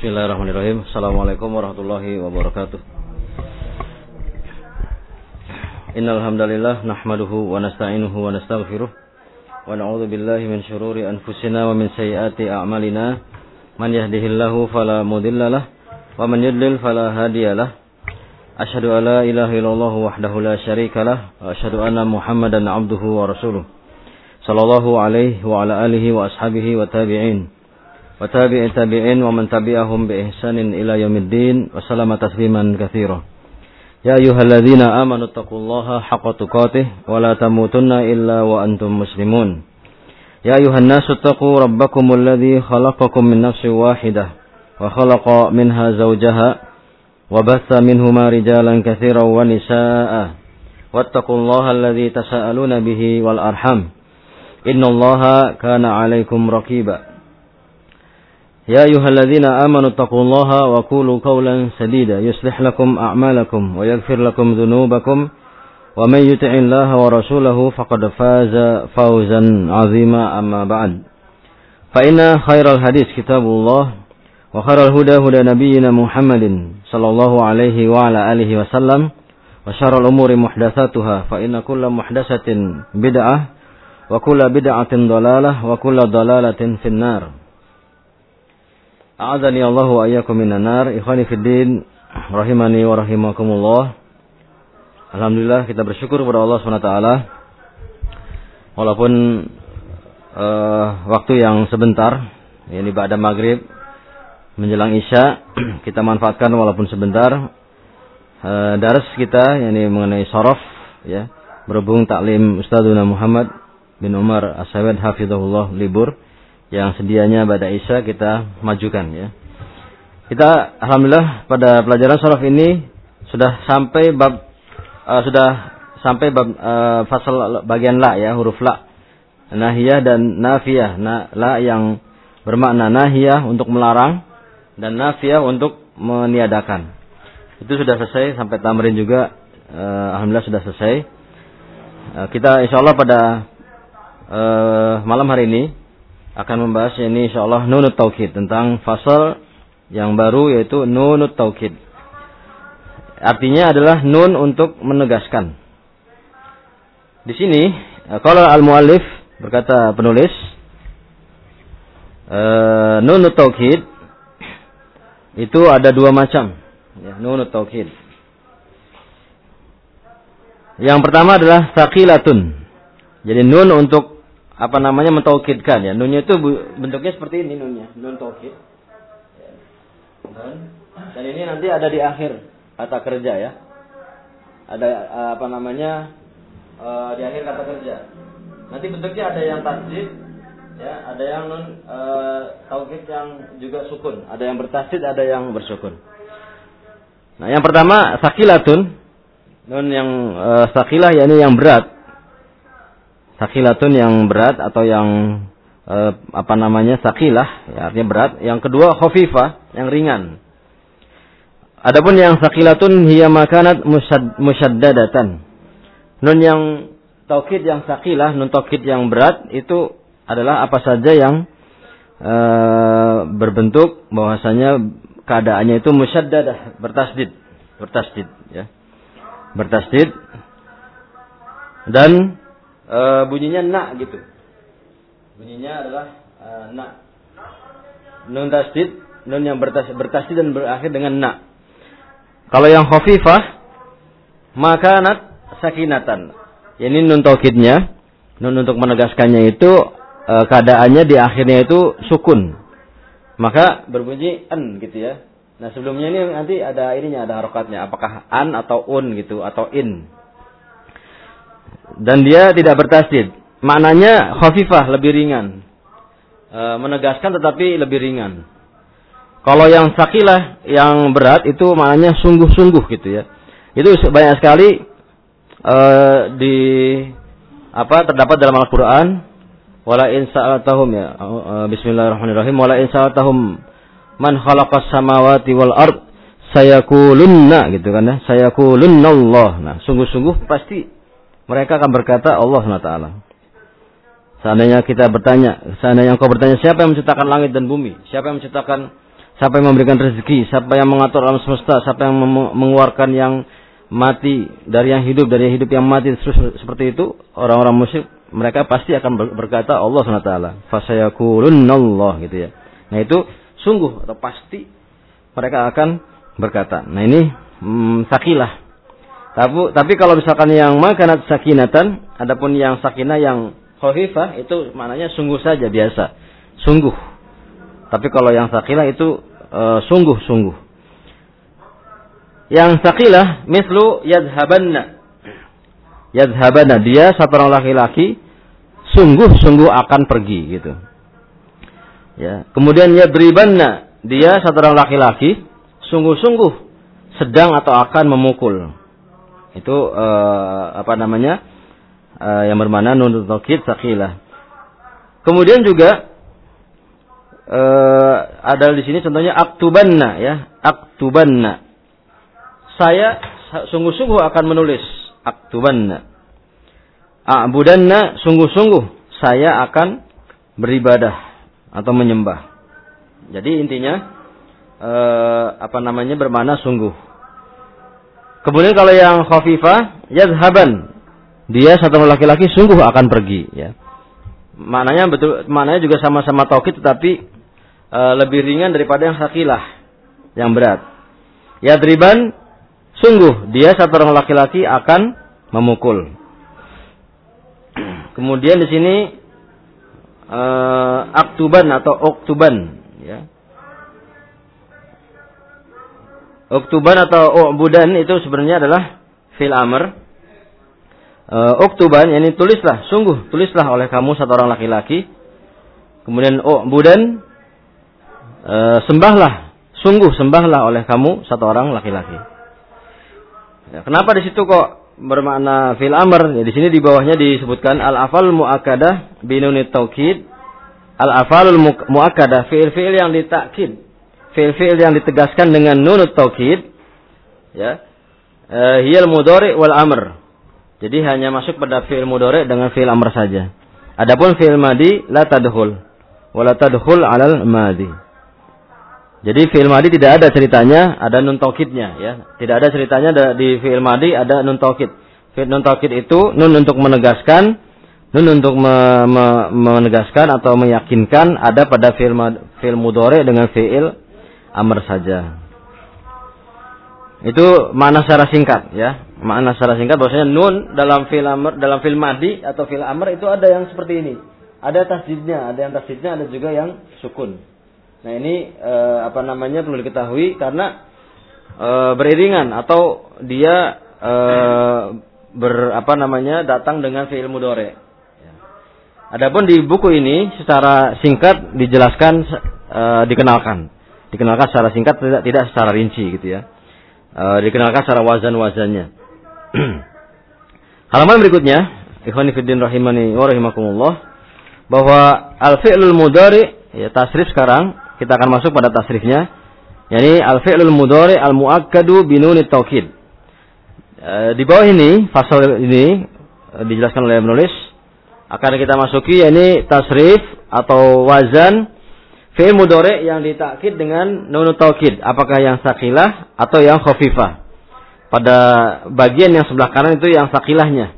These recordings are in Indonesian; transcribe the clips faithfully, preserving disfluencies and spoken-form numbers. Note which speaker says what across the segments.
Speaker 1: Bismillahirrahmanirrahim. Assalamualaikum warahmatullahi wabarakatuh. Innal hamdalillah nahmaduhu wa nasta'inuhu wa nastaghfiruh wa na'udzu billahi min syururi anfusina wa min sayyiati a'malina. Man yahdihillahu fala mudhillalah wa man yudlil fala hadiyalah. Asyhadu an la ilaha illallah wahdahu la syarikalah wa asyhadu anna Muhammadan 'abduhu wa rasuluh. Sallallahu alaihi wa ala alihi wa ashabihi wa tabi'in wa tabi'i tabi'in wa man tabi'ahum bi ihsanin ila yaumiddin wa sallama tasliman katsira. Ya ayyuhalladzina amanu taqullaha haqqa tuqatih wa la tamutunna illa wa antum muslimun. Ya ayyuhan nasu taqu rabbakumul ladzi khalaqakum min nafsin wahidah wa khalaqa minha zawjaha wa batha minhuma rijalan katsiran wa nisaa'a. Wattaqullaha alladzi tasaaluna bihi wal arham. Innallaha kana 'alaikum raqiba. Ya ayyuhalladzina amanu taqullaha wa qulu qawlan sadida yuslih lakum a'malakum wa yaghfir lakum dhunubakum wa may yuti'illaha wa rasulahu faqad faza fawzan 'azima amma ba'd. Fa inna khairal hadits kitabullah wa khairal huda huda nabiyyina Muhammadin sallallahu alaihi wa ala alihi wasallam wa syarrul umuri muhdatsatuha fa inna kulla muhdatsatin bid'ah wa kulla bid'atin dhalalah wa kulla dhalalatin finnar. A'adzani Allah wa iyyakum minan nar. Ikhwani fid din, rahimani wa rahimakumullah. Alhamdulillah kita bersyukur kepada Allah subhanahu wa taala. Walaupun uh, waktu yang sebentar, yakni ba'da maghrib menjelang isya, kita manfaatkan walaupun sebentar uh, dars kita yakni mengenai sharaf ya, berhubung taklim Ustadzuna Muhammad bin Umar As-Sawad hafizahullah libur yang sedianya pada isya kita majukan ya. Kita alhamdulillah pada pelajaran sharaf ini sudah sampai bab uh, sudah sampai bab uh, fasal bagian la ya, huruf la. Nahiyah dan nafiyah. Nah, la yang bermakna nahiyah untuk melarang dan nafiyah untuk meniadakan. Itu sudah selesai sampai tamrin juga uh, alhamdulillah sudah selesai. Uh, kita insyaallah pada uh, malam hari ini akan membahas ini insyaallah nunut taukid, tentang fasal yang baru yaitu nunut taukid. Artinya adalah nun untuk menegaskan. Di sini qala al-muallif, berkata penulis, uh, nunut taukid itu ada dua macam ya, nunut taukid. Yang pertama adalah saqilatun. Jadi nun untuk apa namanya mentaukidkan ya. Nunnya itu bentuknya seperti ini nunnya, nun taukid. Dan ini nanti ada di akhir kata kerja ya. Ada apa namanya uh, di akhir kata kerja. Nanti bentuknya ada yang tasdid ya, ada yang nun uh, taukid yang juga sukun, ada yang bertasdid, ada yang bersukun. Nah, yang pertama saqilatun, nun yang uh, saqilah yakni yang berat. Saqilatun yang berat atau yang eh, apa namanya saqilah ya, artinya berat. Yang kedua khafifah, yang ringan. Adapun yang saqilatun hiya makanat musyaddadatan. Nun yang taukid yang saqilah, nun taukid yang berat itu adalah apa saja yang eh, berbentuk bahwasanya keadaannya itu musyaddadah, bertasdid, bertasdid ya. Bertasdid dan E, bunyinya na gitu. Bunyinya adalah e, na. Nun tasdid, nun yang bertasdid, bertasdid dan berakhir dengan na. Kalau yang khafifah makanat sakinatan. Ini nun taukidnya, nun untuk menegaskannya itu e, keadaannya di akhirnya itu sukun. Maka berbunyi an gitu ya. Nah, sebelumnya ini nanti ada ininya, ada harokatnya. Apakah an atau un gitu atau in. Dan dia tidak bertasdid. Maknanya khafifah, lebih ringan. E, menegaskan tetapi lebih ringan. Kalau yang saqilah, yang berat itu maknanya sungguh-sungguh gitu ya. Itu banyak sekali e, di apa terdapat dalam Al-Qur'an. Wala in sa'altahum ya. E, bismillahirrahmanirrahim. Wala in sa'altahum man khalaqas samawati wal ard sayakulunna gitu kan ya. Sayakulunna Allah. Nah, sungguh-sungguh pasti mereka akan berkata Allah subhanahu wa taala. Seandainya kita bertanya, seandainya engkau bertanya siapa yang menciptakan langit dan bumi, siapa yang menciptakan siapa yang memberikan rezeki, siapa yang mengatur alam semesta, siapa yang mengeluarkan yang mati dari yang hidup, dari yang hidup yang mati, terus seperti itu, orang-orang musyrik mereka pasti akan berkata Allah subhanahu wa taala, fasayaqulunallah gitu ya. Nah itu sungguh atau pasti mereka akan berkata. Nah ini hmm, sakilah. Tapi, tapi kalau misalkan yang makanat sakinatan, adapun yang sakinah yang khafifah itu maknanya sungguh saja biasa, sungguh. Tapi kalau yang sakilah itu uh, sungguh-sungguh. Yang sakilah mislu yadhabanna. Yadhabanna, dia satu orang laki-laki sungguh-sungguh akan pergi gitu. Ya, kemudian yadribanna, dia satu orang laki-laki sungguh-sungguh sedang atau akan memukul. Itu uh, apa namanya? Uh, yang bermakna nun taukid sakilah. Kemudian juga uh, ada di sini contohnya aktubanna ya, aktubanna. Saya sungguh-sungguh akan menulis, aktubanna. A'budanna, sungguh-sungguh saya akan beribadah atau menyembah. Jadi intinya uh, apa namanya bermakna sungguh. Kemudian kalau yang khafifah, yadhaban, dia satu laki-laki sungguh akan pergi ya. Maknanya betul, maknanya juga sama-sama taukid tetapi e, lebih ringan daripada yang sakilah, yang berat. Yadriban, sungguh dia satu orang laki-laki akan memukul. Kemudian di sini e, aktuban atau oktuban ya. Oktuban atau u'budan itu sebenarnya adalah fil amr. Uh, Oktuban, yani tulislah, sungguh tulislah oleh kamu satu orang laki-laki. Kemudian u'budan, uh, sembahlah, sungguh sembahlah oleh kamu satu orang laki-laki. Ya, kenapa di situ kok bermakna fil amr? Ya, di sini di bawahnya disebutkan al-afal muakkadah binunit taukid. Al-afalul muakkadah, fi'il-fi'il yang ditakkid. Fi'il-fi'il yang ditegaskan dengan nunut taukid, ya, uh, hiyal mudhari wal amr. Jadi hanya masuk pada fi'il mudhari dengan fi'il amr saja. Adapun fi'il madi la tadkhul, wa la tadkhul 'alal madi. Jadi fi'il madi tidak ada ceritanya ada nun taukidnya, ya. Tidak ada ceritanya di fi'il madi ada nun taukid. Fi'il nun taukid itu nun untuk menegaskan, nun untuk me, me, menegaskan atau meyakinkan ada pada fi'il fi'il mudhari dengan fi'il amr saja. Itu makna secara singkat ya. Makna secara singkat bahwasanya nun dalam fi'il amr, dalam fi'il madi atau fi'il amr itu ada yang seperti ini. Ada tasdidnya, ada yang tasdidnya, ada juga yang sukun. Nah, ini e, apa namanya perlu diketahui karena e, beriringan atau dia e, ber apa namanya datang dengan fi'il mudhari. Adapun di buku ini secara singkat dijelaskan e, dikenalkan. Dikenalkan secara singkat, tidak tidak secara rinci gitu ya. E, dikenalkan secara wazan-wazannya. Halaman berikutnya, ikhwani fiddin rahimani wa rahimakumullah, bahwa al-fi'lul mudhari, ya tasrif sekarang kita akan masuk pada tasrifnya, yakni al-fi'lul mudhari al-muakkadu binunit taukid. E, di bawah ini, fasal ini e, dijelaskan oleh penulis, akan kita masuki yakni tasrif atau wazan fi'il mudhari yang ditakkid dengan nunut taukid, apakah yang sakilah atau yang khafifah. Pada bagian yang sebelah kanan itu yang sakilahnya.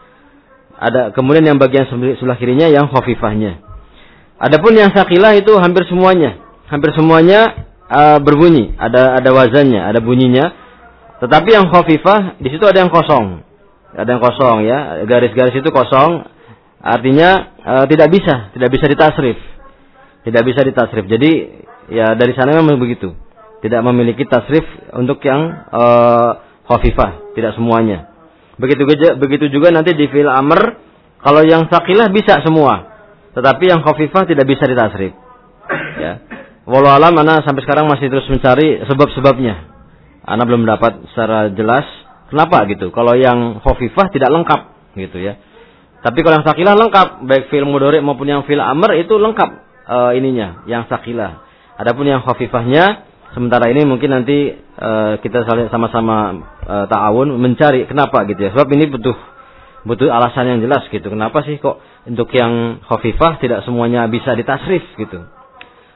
Speaker 1: Ada kemudian yang bagian sebelah kirinya yang khafifahnya. Adapun yang sakilah itu hampir semuanya, hampir semuanya uh, berbunyi, ada ada wazannya, ada bunyinya. Tetapi yang khafifah di situ ada yang kosong. Ada yang kosong ya, garis-garis itu kosong. Artinya uh, tidak bisa, tidak bisa ditasrif. Tidak bisa ditasrif. Jadi ya dari sana memang begitu. Tidak memiliki tasrif untuk yang uh, khafifah, tidak semuanya. Begitu juga, begitu juga nanti di fi'il amr, kalau yang sakilah bisa semua, tetapi yang khafifah tidak bisa ditasrif. Ya. Wallahu alam, ana sampai sekarang masih terus mencari sebab-sebabnya. Ana belum dapat secara jelas kenapa gitu. Kalau yang khafifah tidak lengkap gitu ya. Tapi kalau yang sakilah lengkap, baik fi'il mudhari maupun yang fi'il amr itu lengkap. Uh, ininya yang sakilah. Adapun yang khafifahnya sementara ini mungkin nanti uh, kita sama-sama uh, ta'awun mencari kenapa gitu ya. Sebab ini butuh butuh alasan yang jelas gitu. Kenapa sih kok untuk yang khafifah tidak semuanya bisa ditasrif gitu.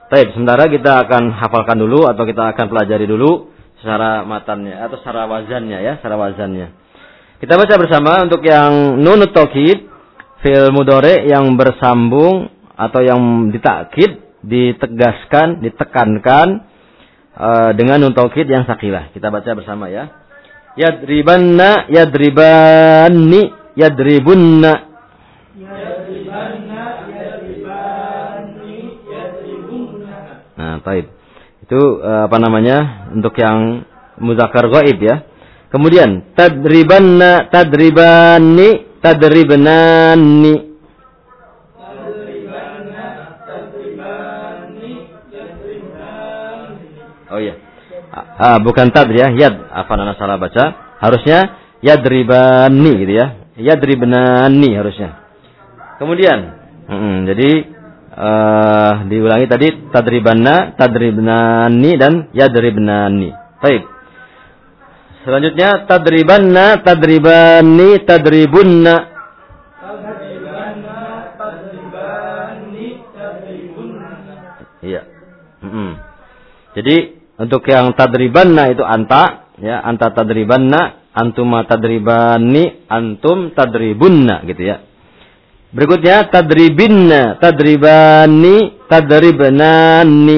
Speaker 1: Baik, sementara kita akan hafalkan dulu atau kita akan pelajari dulu secara matannya atau secara wazannya ya, secara wazannya. Kita baca bersama untuk yang nunut taukid, fi'il mudhari yang bersambung atau yang ditakkid, ditegaskan, ditekankan uh, dengan nun taukid yang sakilah. Kita baca bersama ya. Yadribanna, yadribanni, yadribunna. Yadribanna, yadribanni, yadribunna. Nah, baik. Itu uh, apa namanya? Untuk yang muzakkar ghaib ya. Kemudian tadribanna, tadribanni, tadribnanni. Tadribanna, tadribanni, tadribnanni. Oh iya. Ah, bukan tad ya, yad. Apa nana salah baca? Harusnya yadribani gitu ya. Yadribnani harusnya. Kemudian, mm, jadi uh, diulangi tadi tadribanna, tadribnani dan yadribnani. Baik. Selanjutnya tadribanna, tadribani, tadribunna. Tadribanna, tadribani, tadribunna. Iya. Mm-hmm. Jadi untuk yang tadribanna itu anta, ya, anta tadribanna, antuma tadribani, antum tadribunna gitu ya. Berikutnya tadribinna, tadribani, tadribnani.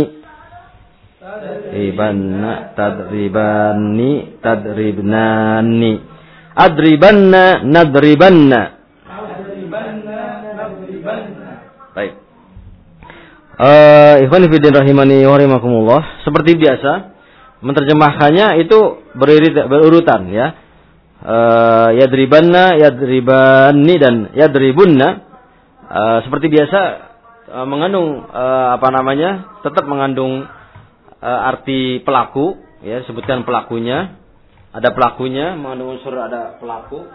Speaker 1: Tadribanna, tadribani, tadribnani. Adribanna, nadribanna. Adribanna, nadribanna. Baik. Uh, Ikhwan fillah rahimani wa rahimakumullah. Seperti biasa, menerjemahkannya itu beririt, berurutan ya. Uh, yadribanna, yadribani dan yadribunna. Uh, seperti biasa uh, mengandung uh, apa namanya? Tetap mengandung uh, arti pelaku ya, sebutkan pelakunya. Ada pelakunya, mengandung unsur ada pelaku.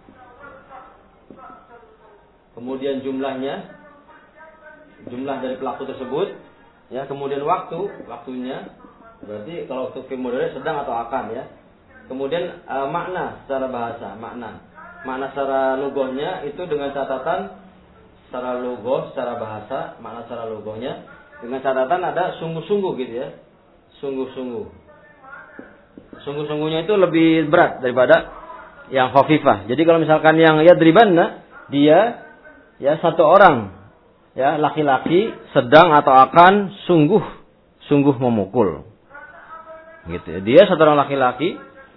Speaker 1: Kemudian jumlahnya, jumlah dari pelaku tersebut ya, kemudian waktu, waktunya berarti kalau untuk fi'il mudhari sedang atau akan ya. Kemudian e, makna secara bahasa, makna makna secara lughahnya itu dengan catatan secara lughah, secara bahasa, makna secara lughahnya dengan catatan ada sungguh-sungguh gitu ya, sungguh-sungguh. Sungguh-sungguhnya itu lebih berat daripada yang khafifah. Jadi kalau misalkan yang yadribanna, dia ya satu orang ya, laki-laki sedang atau akan sungguh sungguh memukul gitu. Dia satu orang laki-laki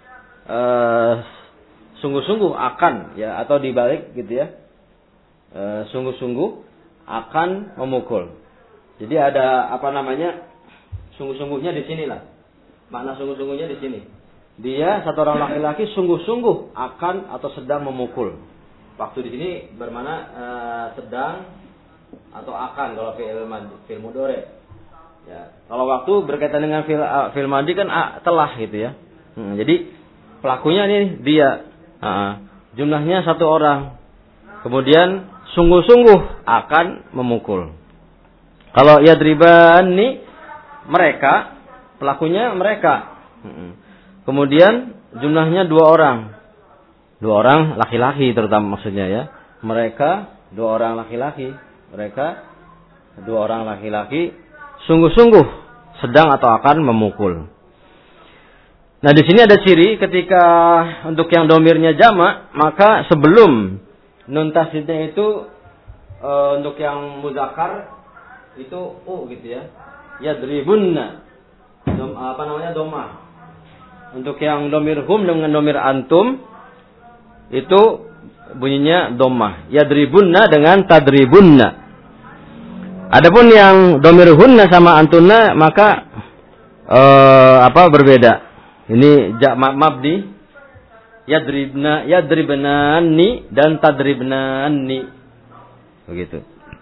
Speaker 1: uh, sungguh-sungguh akan ya, atau dibalik gitu ya, uh, sungguh-sungguh akan memukul. Jadi ada apa namanya, sungguh-sungguhnya di sinilah, makna sungguh-sungguhnya di sini. Dia satu orang laki-laki sungguh-sungguh akan atau sedang memukul. Waktu di sini bermakna uh, sedang atau akan kalau fi'il fi'il mudhari. Ya, kalau waktu berkaitan dengan fi'il fi'il madhi kan a, telah gitu ya. Hmm, jadi pelakunya ini dia. Uh, jumlahnya satu orang. Kemudian sungguh-sungguh akan memukul. Kalau yadribani, mereka, pelakunya mereka. Hmm. Kemudian jumlahnya dua orang. Dua orang laki-laki terutama maksudnya ya. Mereka dua orang laki-laki. Mereka dua orang laki-laki sungguh-sungguh sedang atau akan memukul. Nah, di sini ada ciri ketika untuk yang domirnya jamak, maka sebelum nun tasydidnya itu e, untuk yang muzakkar itu u gitu ya. Yadribunna. Dom, apa namanya? Domah. Untuk yang domir hum dengan domir antum itu bunyinya domah. Yadribunna dengan tadribunna. Adapun yang domir hunna sama antunna maka ee, apa berbeda. Ini jamak mabni, yadribna, yadribnani dan tadribnani. Begitu.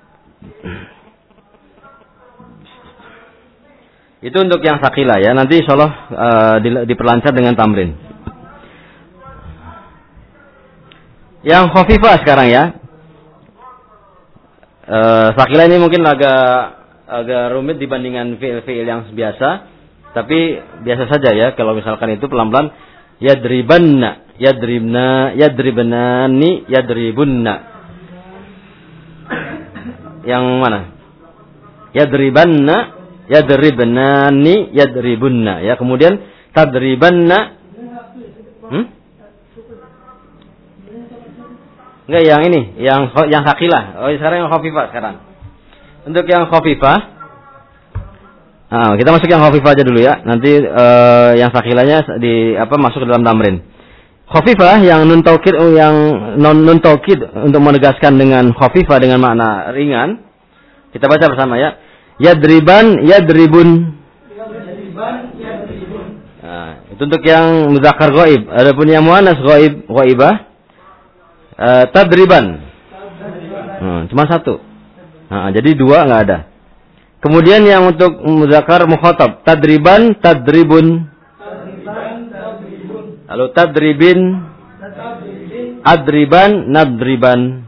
Speaker 1: Itu untuk yang sakilah ya. Nanti insyaallah ee, diperlancar dengan tamrin. Yang khafifah sekarang ya. Uh, sakilah ini mungkin agak agak rumit dibandingkan fi'il-fi'il yang biasa, tapi biasa saja ya. Kalau misalkan itu pelan-pelan, yadribanna, yadribna, yadribnani, yadribunna. Yang mana? Yadribanna, Yadribnani, yadribunna. Ya, kemudian tadribanna. Hmm? Enggak, yang ini, yang yang sakilah. Oh, sekarang yang khafifah sekarang. Untuk yang khafifah, nah, kita masuk yang khafifah aja dulu ya. Nanti uh, yang sakilanya di apa masuk ke dalam tamrin. Khafifah yang nun taukid, yang non nun taukid untuk menegaskan dengan khafifah dengan makna ringan. Kita baca bersama ya. Yadriban, yadribun. Yadriban, yadribun. Nah, itu untuk yang muzakkar ghaib. Adapun yang muannas ghaib, ghaibah, uh, tadriban. Hmm, cuma satu. Nah, jadi dua enggak ada. Kemudian yang untuk muzakkar mukhatab, tadriban, tadribun. Lalu tadribin, adriban, nadriban.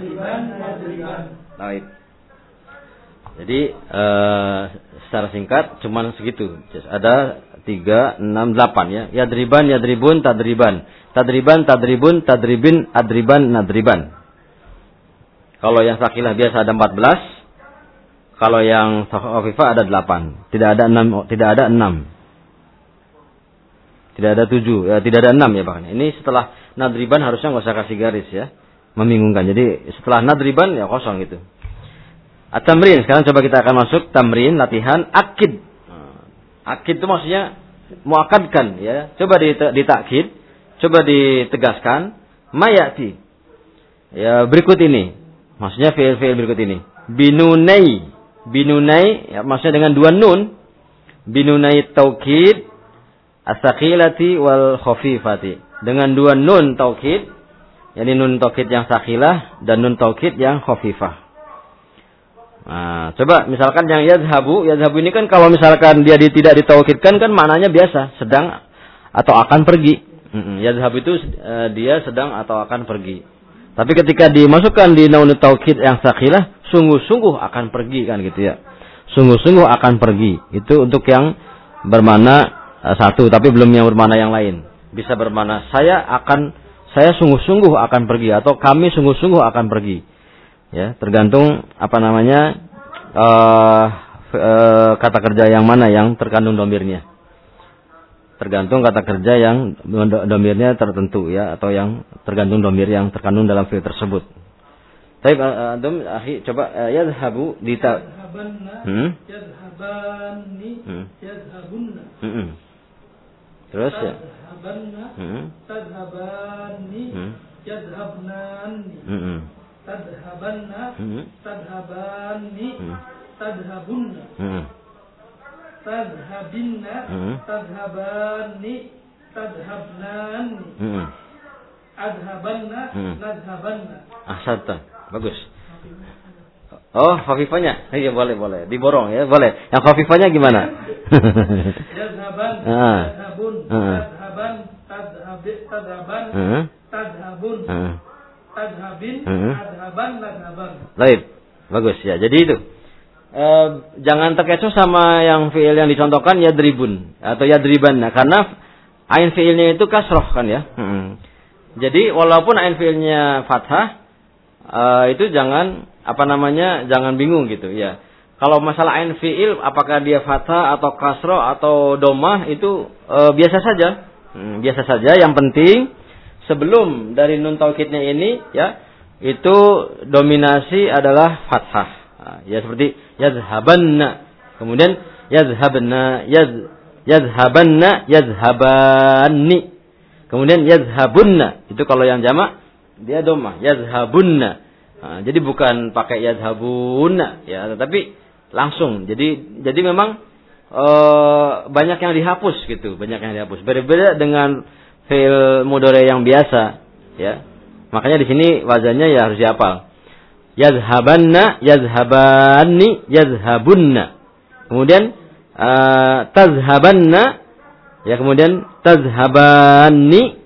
Speaker 1: Baik. Jadi uh, secara singkat cuman segitu. Ada tiga, enam, delapan ya. Yadriban, yadribun, tadriban. Tadriban, tadribun, tadribin, adriban, nadriban. Kalau yang sakilah biasa ada empat belas. Kalau yang khafifah ada delapan. Tidak ada enam, tidak ada enam. Tidak ada tujuh, ya, tidak ada enam ya bahkan. Ini setelah nadriban harusnya nggak usah kasih garis ya, membingungkan. Jadi setelah nadriban ya kosong gitu. At-tamrin, sekarang coba kita akan masuk tamrin latihan akid. Akid itu maksudnya muakadkan ya. Coba ditakkid, coba ditegaskan. Mayati. Ya berikut ini, maksudnya fiil-fiil berikut ini. Binunai, binunai, ya, maksudnya dengan dua nun. Binunai taukid. As-sakilati wal khafifati. Dengan dua nun taukid, yakni nun taukid yang sakilah dan nun taukid yang khafifah. Nah, coba misalkan yang yadhabu, yadhabu ini kan kalau misalkan dia di, tidak ditaukidkan kan maknanya biasa, sedang atau akan pergi. Mm-mm, yadhabu itu uh, dia sedang atau akan pergi. Tapi ketika dimasukkan di nun taukid yang sakilah, sungguh-sungguh akan pergi kan gitu ya. Sungguh-sungguh akan pergi. Itu untuk yang bermakna satu, tapi belum yang bermakna yang lain. Bisa bermakna saya akan, saya sungguh-sungguh akan pergi atau kami sungguh-sungguh akan pergi. Ya, tergantung apa namanya uh, uh, kata kerja yang mana yang terkandung domirnya. Tergantung kata kerja yang domirnya tertentu ya, atau yang tergantung domir yang terkandung dalam fi'il tersebut. Baik, antum akhi coba uh, yadhabu di ta hmm? Yadhabani, hmm. Yadhabunna. Hmm. Terus ya. Tadhabanna, hmm. Tadhabani, hmm. Yadhabnani. Hmm. Tadhabanna, hmm. Tadhabani, hmm. Tadhabunna. Hmm. Tadhabinna, hmm. Tadhabani, Tadhabnani. Hmm. Adhabanna, hmm. Nadhabanna. Ahsanta, bagus. Oh, khafifahnya. Iya boleh, boleh. Diborong ya, boleh. Yang khafifahnya gimana? Yadhaban, tadhabun, tadhaban, tadhabin, tadhaban, tadhabun, tadhabin, adhaban, nadhaban. Baik, bagus ya. Jadi itu. E, jangan terkecoh sama yang fiil yang dicontohkan yadribun atau yadriban. Nah, karena ain fiilnya itu kasroh kan ya. Hmm. Jadi walaupun ain fiilnya fathah, e, itu jangan apa namanya, jangan bingung gitu ya. Kalau masalah ain fiil apakah dia fathah atau kasroh atau domah itu e, biasa saja. Hmm, biasa saja, yang penting sebelum dari nun taukidnya ini ya, itu dominasi adalah fathah. Nah, ya seperti yadhabanna. Kemudian yadhabna, yad yadhabanna, yadhabanni. Kemudian yadhabunna. Itu kalau yang jamak dia domah, yadhabunna. Nah, jadi bukan pakai yadhabunna ya, tetapi langsung. Jadi jadi memang e, banyak yang dihapus gitu, banyak yang dihapus. Berbeda dengan fi'il mudhari yang biasa ya. Makanya di sini wazannya ya harus dihafal. Yadhabanna, yadhabanni, yadhabunna. Kemudian e, tazhabanna ya, kemudian tazhabanni,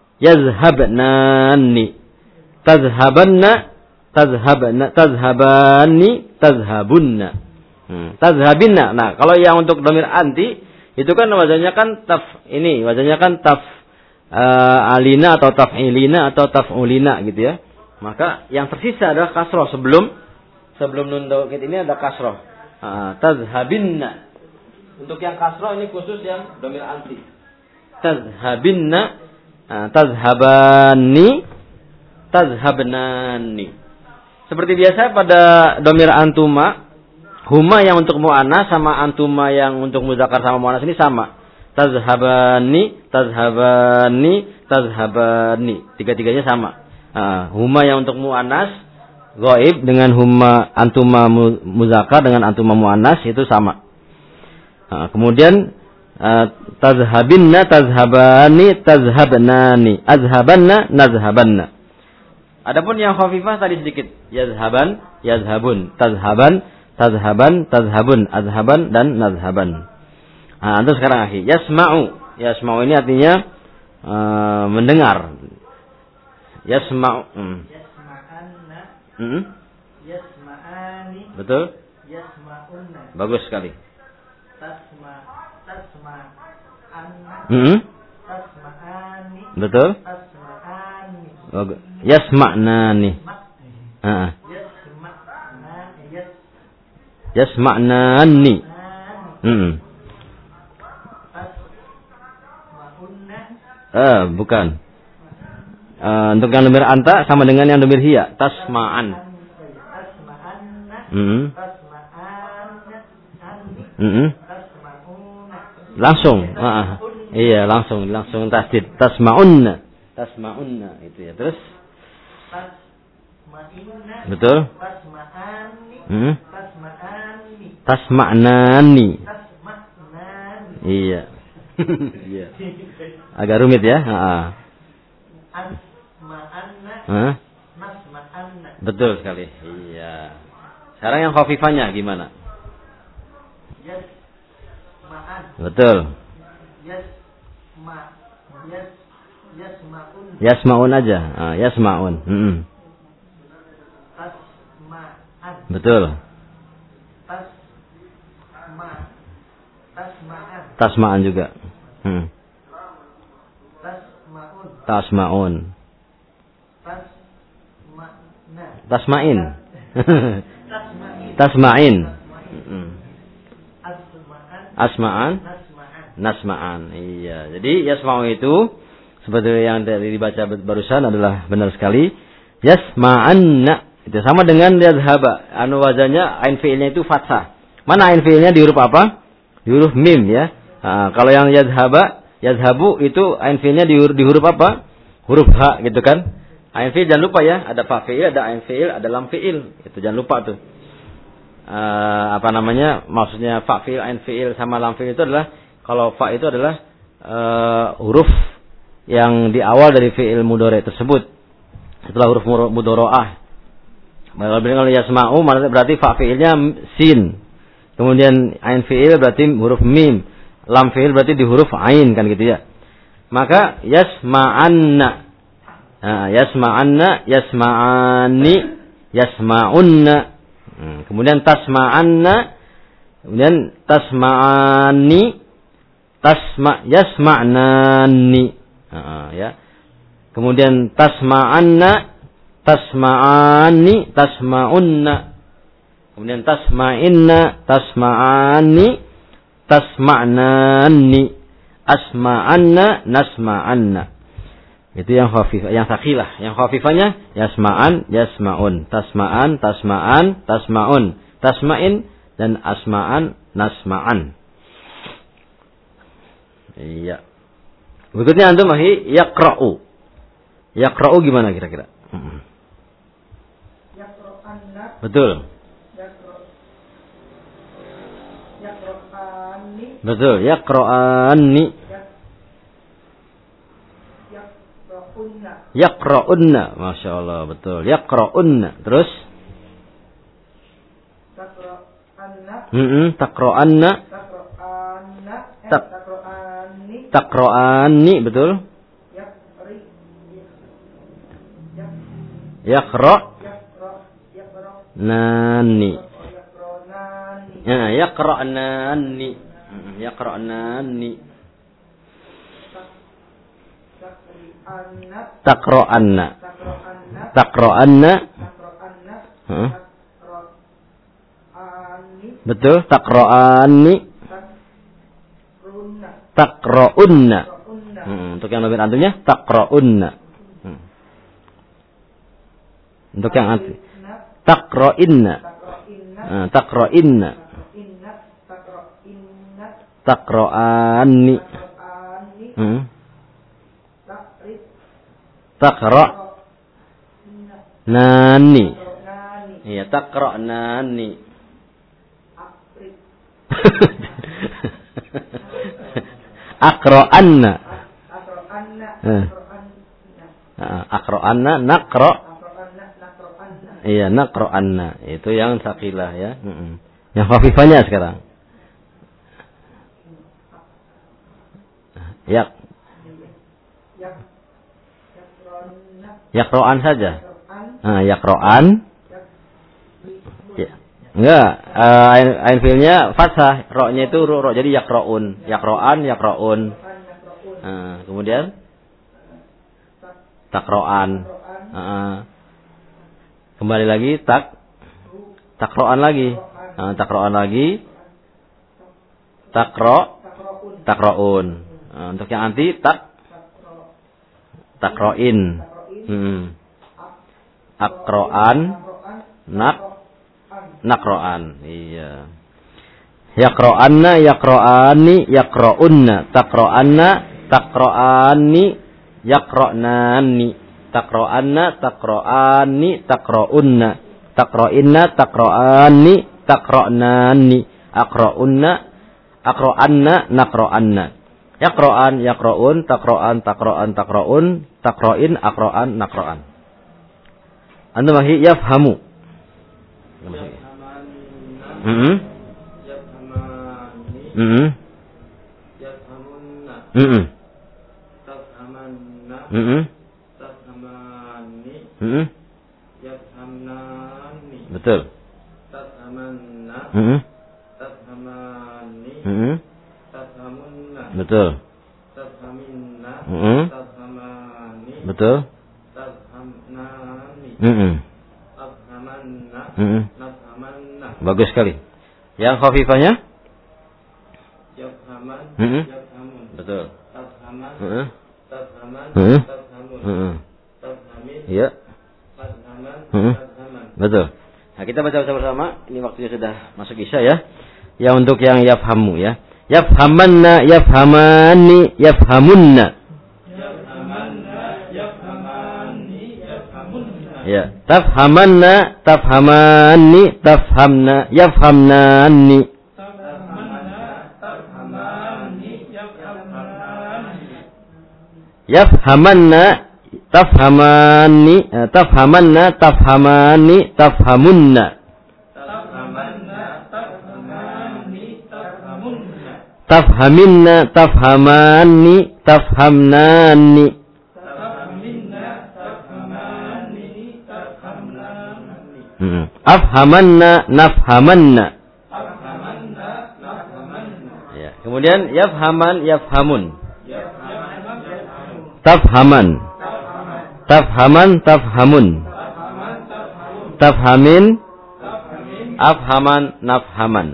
Speaker 1: yazhabnani. Tazhabanna, tazhabna, tazhabani, tazhabunna. Hmm. Tazhabinna. Nah, kalau yang untuk dhamir anti itu kan wazannya kan taf ini, wazannya kan taf uh, alina atau taf'ilina atau taf'ulina gitu ya. Maka yang tersisa adalah kasroh sebelum sebelum nun taukid ini ada kasroh. Uh, tazhabinna. Untuk yang kasroh ini khusus yang domir anti. Tazhabinna, nah, tazhabani, tazhabnani. Seperti biasa pada domir antuma, huma yang untuk mu'annas sama antuma yang untuk muzakkar sama mu'annas ini sama. Tazhabani, tazhabani, tazhabani. Tiga-tiganya sama. Nah, huma yang untuk mu'annas ghaib dengan huma antuma muzakkar dengan antuma mu'annas itu sama. Nah, kemudian uh, tazhabinna, tazhabani, tazhabnani, azhabanna, nazhabanna. Adapun yang khafifah tadi sedikit, yazhaban, yazhabun, tazhaban, tazhaban, tazhabun, azhaban dan nazhaban. Nah, untuk sekarang akhi, yasma'u. Yasma'u ini artinya uh, mendengar. Yasma'u. Hmm.
Speaker 2: Yasma'anna.
Speaker 1: Hmm?
Speaker 2: Yasma'ani.
Speaker 1: Betul?
Speaker 2: Yasma'unna.
Speaker 1: Bagus sekali.
Speaker 2: Tasma, tasma'anna.
Speaker 1: Hmm?
Speaker 2: Tasma'ani.
Speaker 1: Betul?
Speaker 2: Tasma'ani.
Speaker 1: Bagus. Yasma'nani. Heeh.
Speaker 2: Yasma'na, yas.
Speaker 1: Yasma'nani. Hmm.
Speaker 2: Tasma'unna.
Speaker 1: Eh, bukan. Uh, untuk yang domir anta sama dengan yang domir hiya, tasma'an.
Speaker 2: Tasma'anna.
Speaker 1: Hmm.
Speaker 2: Tasma'anna.
Speaker 1: Hmm. Langsung, uh, iya langsung, langsung tasdid. Tasma'unna, tasma'unna itu ya. Terus?
Speaker 2: Tasma'inna.
Speaker 1: Betul?
Speaker 2: Tasma'ani.
Speaker 1: Hmm?
Speaker 2: Tasma'ani.
Speaker 1: Tasma'nani.
Speaker 2: Tasma'nani.
Speaker 1: Iya. Iya. Agak rumit ya. Heeh.
Speaker 2: Asma'anna.
Speaker 1: Hah?
Speaker 2: Nasma'anna.
Speaker 1: Betul sekali. Iya. Sekarang yang khafifahnya gimana?
Speaker 2: Yasma'an.
Speaker 1: Betul.
Speaker 2: Yasma. Yas. Yasma'un.
Speaker 1: Yasma'un aja. Ah, yasma'un. Hmm.
Speaker 2: Tasma'an.
Speaker 1: Betul.
Speaker 2: Tasma. Tasma'an.
Speaker 1: Tasma'an juga. Hmm.
Speaker 2: Tasma'un.
Speaker 1: Tasma'un.
Speaker 2: Tasma'na.
Speaker 1: Tasma'in.
Speaker 2: Tasma'in.
Speaker 1: Tasma'in. Hmm.
Speaker 2: Asma'an.
Speaker 1: Asma'an.
Speaker 2: Nasma'an.
Speaker 1: Nasma'an. Iya. Jadi yasma'u itu seperti yang tadi dibaca barusan adalah benar sekali. Yasma'anna. Itu sama dengan yazhaba. Anu wazannya ain fi'ilnya itu fathah. Mana ain fi'ilnya di huruf apa? Di huruf mim ya. Nah, kalau yang yazhaba, yazhabu itu ain fi'ilnya di huruf, di huruf apa? Huruf ha gitu kan. Ain fi'il jangan lupa ya, ada fa fi'il, ada ain fi'il, ada lam fi'il. Itu jangan lupa tuh. Uh, apa namanya? Maksudnya fa fi'il, ain fi'il sama lam fi'il itu adalah kalau fa itu adalah uh, huruf yang di awal dari fi'il mudhari tersebut. Itulah huruf mudhari'ah. Kalau yasma'u berarti fa fi'ilnya sin. Kemudian ain fi'il berarti huruf mim. Lam fi'il berarti di huruf ain kan gitu ya. Maka yasma'anna. Nah, yasma'anna, yasma'ani, yasma'unna. Hmm, kemudian tasma'anna, kemudian tasma'ani, tasma yasma'nani. Nah, ya. Kemudian tasma'anna, tasma'ani, tasma'unna. Kemudian tasma'inna, tasma'ani, tasma'nani, asma'anna, nasma'anna. Itu yang khafifah, yang tsaqilah. Yang khafifahnya yasma'an, yasma'un, tasma'an, tasma'an, tasma'un, tasma'in dan asma'an, nasma'an. Iya. Berikutnya antum ahi yaqra'u. Yaqra'u gimana kira-kira?
Speaker 2: Yaqra'anna.
Speaker 1: Betul.
Speaker 2: Yaqra'ani.
Speaker 1: Betul, yaqra'ani.
Speaker 2: Yaqra'unna.
Speaker 1: Yaqra'unna, Masya Allah, betul. Yaqra'unna. Terus?
Speaker 2: Taqra'anna.
Speaker 1: Mm-mm, taqra'anna.
Speaker 2: Taqra'anna. Eh,
Speaker 1: Tak-
Speaker 2: taqra'ani.
Speaker 1: Taqra'ani, betul.
Speaker 2: Yaqri.
Speaker 1: Yaqra'
Speaker 2: Yaqra. Yaqra.
Speaker 1: nani.
Speaker 2: Yaqra'nani.
Speaker 1: Ya, yaqra'nani. Mm, Yaqra'nani.
Speaker 2: Taqri'anna.
Speaker 1: Taqra'anna.
Speaker 2: Taqra'anna.
Speaker 1: Taqra'anna.
Speaker 2: Taqra'anna.
Speaker 1: Hah?
Speaker 2: Taqra'ani.
Speaker 1: Betul, taqra'ani.
Speaker 2: Tak-
Speaker 1: taqra'unna.
Speaker 2: Taqra'unna.
Speaker 1: Hmm, untuk yang lebih antumnya taqra'unna. Hmm. Untuk yang antum taqra'inna.
Speaker 2: Taqra'inna.
Speaker 1: Nah, taqra'inna.
Speaker 2: Inna. Taqra'inna.
Speaker 1: Taqra'anni.
Speaker 2: Taqra'ani.
Speaker 1: Hmm.
Speaker 2: Taqrib.
Speaker 1: Taqra'
Speaker 2: Inna.
Speaker 1: nani.
Speaker 2: Taqra'nani.
Speaker 1: Iya, taqra'nani.
Speaker 2: Aqrib.
Speaker 1: Aqra'anna.
Speaker 2: Aqra'anna.
Speaker 1: Eh.
Speaker 2: Aqra'anna.
Speaker 1: Ah, Aqra'anna naqra'.
Speaker 2: Aqra'anna. Naqra'anna.
Speaker 1: Iya, naqra'anna. Itu yang saqilah ya. Mm-mm. Yang khafifahnya sekarang. Ya,
Speaker 2: Yak. Yaqra'anna.
Speaker 1: yaqra'an saja.
Speaker 2: Yaqra'an.
Speaker 1: Ah, yaqra'an.
Speaker 2: Yak.
Speaker 1: Ya. Enggak, uh, ain, ain fiilnya fathah, ro-nya itu ro, ro jadi yaqra'un, yaqra'an, yaqra'un.
Speaker 2: Yaqra'un.
Speaker 1: Uh, kemudian taqra'an. Uh, kembali lagi tak taqra'an lagi. Uh, taqra'an lagi. Taqra'
Speaker 2: Taqra'un.
Speaker 1: taqra'un. Uh, untuk yang anti tak taqra'in. Hmm. Aqra'an, nak naqra'an. Iya. Yaqra'anna, yaqra'ani, yaqra'unna, taqra'anna, taqra'ani, yaqra'nani, taqra'anna, taqra'ani, taqra'unna, taqra'inna, taqra'ani, taqra'nani, aqra'unna, aqra'anna, naqra'anna. Yaqra'an, yaqra'un, taqra'an, taqra'an, taqra'un, taqra'in, aqra'an, naqra'an. Antum masih yafhamu. Mm-hmm. Mm-hmm. Mm-hmm. Mm-hmm. Mm-hmm. Betul. Mm-hmm. Mm-hmm. Betul. Mm-hmm. Betul. Mm-hmm. Mm-hmm. Bagus sekali. Yang khafifahnya? Mm-hmm. Betul. Mm-hmm. Mm-hmm. Mm-hmm. Iya. Mm-hmm. Betul. Nah, kita baca bersama. Ini waktunya sudah masuk isya ya. Ya, untuk yang yafhamu ya. Yafhamanna, yafhamani, yafhamunna. Ya, tafhamanna, tafhamani, tafhamna, yafhamnani. Yafhamanna, tafhamani, tafhamanna, tafhamani, tafhamunna. Tafhaminna, tafhamani, tafhamnani. Hmm. Afhamanna, nafhamanna. Ya. Kemudian yafhaman, yafhamun. Tafhaman. Tafhaman, tafhamun. Tafhamin, afhaman, nafhaman.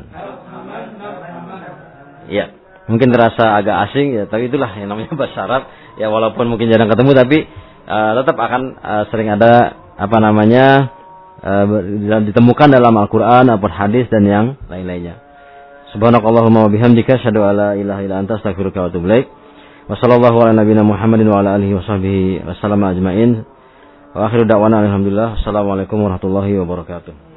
Speaker 1: Ya, mungkin terasa agak asing ya, tapi itulah yang namanya bahasa Arab. Ya, walaupun mungkin jarang ketemu, tapi uh, tetap akan uh, sering ada apa namanya uh, ditemukan dalam Al-Quran, ataupun hadis dan yang lain-lainnya. Subhanakallahumma wa bihamdika, asyhadu an la ilaha illa anta, astaghfiruka wa atubu ilaik. Wa sallallahu ala nabiyyina Muhammadin wa ala alihi wa sahbihi wasallam ajmain. Wa akhiru da'wana alhamdulillah. Assalamualaikum warahmatullahi wabarakatuh.